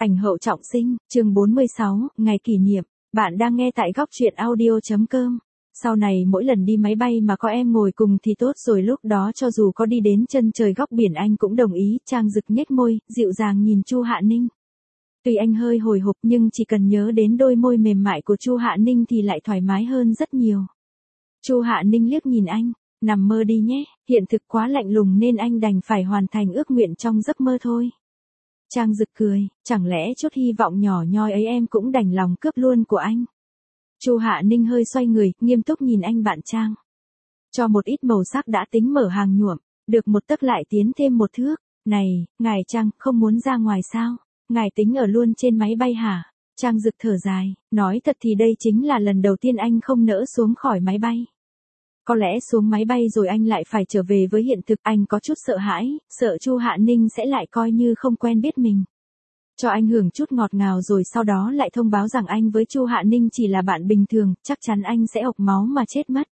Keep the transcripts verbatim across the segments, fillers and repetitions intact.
Ảnh hậu trọng sinh, chương bốn mươi sáu, ngày kỷ niệm. Bạn đang nghe tại góc truyện audio chấm com. Sau này mỗi lần đi máy bay mà có em ngồi cùng thì tốt rồi, lúc đó cho dù có đi đến chân trời góc biển anh cũng đồng ý. Trang Dực nhếch môi, dịu dàng nhìn Chu Hạ Ninh. Tuy anh hơi hồi hộp nhưng chỉ cần nhớ đến đôi môi mềm mại của Chu Hạ Ninh thì lại thoải mái hơn rất nhiều. Chu Hạ Ninh liếc nhìn anh, nằm mơ đi nhé, hiện thực quá lạnh lùng nên anh đành phải hoàn thành ước nguyện trong giấc mơ thôi. Trang Dực cười, chẳng lẽ chút hy vọng nhỏ nhoi ấy em cũng đành lòng cướp luôn của anh. Chu Hạ Ninh hơi xoay người, nghiêm túc nhìn anh bạn Trang. Cho một ít màu sắc đã tính mở hàng nhuộm, được một tấc lại tiến thêm một thước. Này, ngài Trang, không muốn ra ngoài sao? Ngài tính ở luôn trên máy bay hả? Trang Dực thở dài, nói thật thì đây chính là lần đầu tiên anh không nỡ xuống khỏi máy bay. Có lẽ xuống máy bay rồi anh lại phải trở về với hiện thực, anh có chút sợ hãi, sợ Chu Hạ Ninh sẽ lại coi như không quen biết mình. Cho anh hưởng chút ngọt ngào rồi sau đó lại thông báo rằng anh với Chu Hạ Ninh chỉ là bạn bình thường, chắc chắn anh sẽ ộc máu mà chết mất.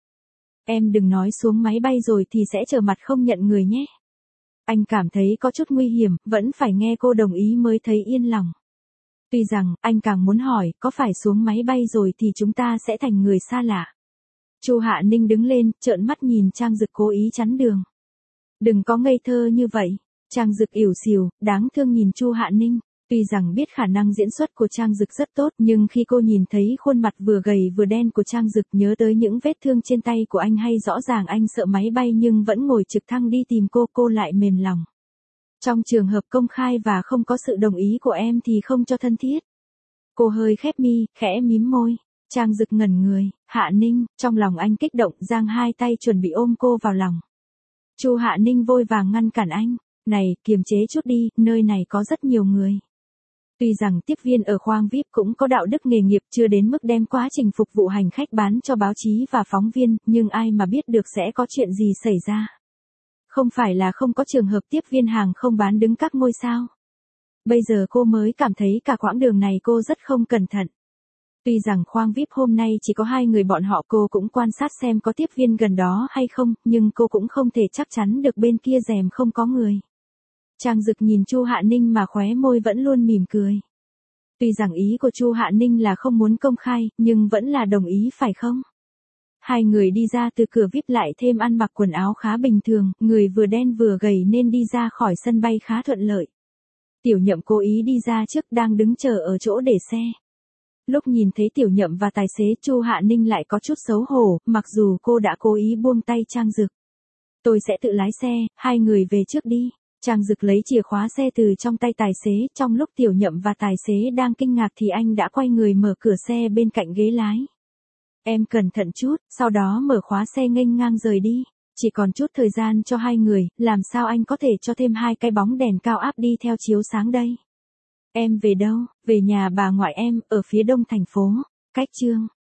Em đừng nói xuống máy bay rồi thì sẽ trở mặt không nhận người nhé. Anh cảm thấy có chút nguy hiểm, vẫn phải nghe cô đồng ý mới thấy yên lòng. Tuy rằng, anh càng muốn hỏi, có phải xuống máy bay rồi thì chúng ta sẽ thành người xa lạ. Chu Hạ Ninh đứng lên, trợn mắt nhìn Trang Dực cố ý chắn đường. Đừng có ngây thơ như vậy. Trang Dực ỉu xìu, đáng thương nhìn Chu Hạ Ninh. Tuy rằng biết khả năng diễn xuất của Trang Dực rất tốt, nhưng khi cô nhìn thấy khuôn mặt vừa gầy vừa đen của Trang Dực, nhớ tới những vết thương trên tay của anh hay rõ ràng anh sợ máy bay nhưng vẫn ngồi trực thăng đi tìm cô, cô lại mềm lòng. Trong trường hợp công khai và không có sự đồng ý của em thì không cho thân thiết. Cô hơi khép mi, khẽ mím môi. Trang Dực ngẩn người, Hạ Ninh, trong lòng anh kích động, giang hai tay chuẩn bị ôm cô vào lòng. Chu Hạ Ninh vội vàng ngăn cản anh, này, kiềm chế chút đi, nơi này có rất nhiều người. Tuy rằng tiếp viên ở khoang vi ai pi cũng có đạo đức nghề nghiệp chưa đến mức đem quá trình phục vụ hành khách bán cho báo chí và phóng viên, nhưng ai mà biết được sẽ có chuyện gì xảy ra. Không phải là không có trường hợp tiếp viên hàng không bán đứng các ngôi sao. Bây giờ cô mới cảm thấy cả quãng đường này cô rất không cẩn thận. Tuy rằng khoang vi ai pi hôm nay chỉ có hai người bọn họ, cô cũng quan sát xem có tiếp viên gần đó hay không, nhưng cô cũng không thể chắc chắn được bên kia rèm không có người. Trang Dực nhìn Chu Hạ Ninh mà khóe môi vẫn luôn mỉm cười. Tuy rằng ý của Chu Hạ Ninh là không muốn công khai, nhưng vẫn là đồng ý phải không? Hai người đi ra từ cửa vi ai pi lại thêm ăn mặc quần áo khá bình thường, người vừa đen vừa gầy nên đi ra khỏi sân bay khá thuận lợi. Tiểu Nhậm cố ý đi ra trước, đang đứng chờ ở chỗ để xe. Lúc nhìn thấy Tiểu Nhậm và tài xế, Chu Hạ Ninh lại có chút xấu hổ, mặc dù cô đã cố ý buông tay Trang Dực. Tôi sẽ tự lái xe, hai người về trước đi. Trang Dực lấy chìa khóa xe từ trong tay tài xế, trong lúc Tiểu Nhậm và tài xế đang kinh ngạc thì anh đã quay người mở cửa xe bên cạnh ghế lái. Em cẩn thận chút, sau đó mở khóa xe nghênh ngang rời đi. Chỉ còn chút thời gian cho hai người, làm sao anh có thể cho thêm hai cái bóng đèn cao áp đi theo chiếu sáng đây? Em về đâu? Về nhà bà ngoại em, ở phía đông thành phố. Cách chương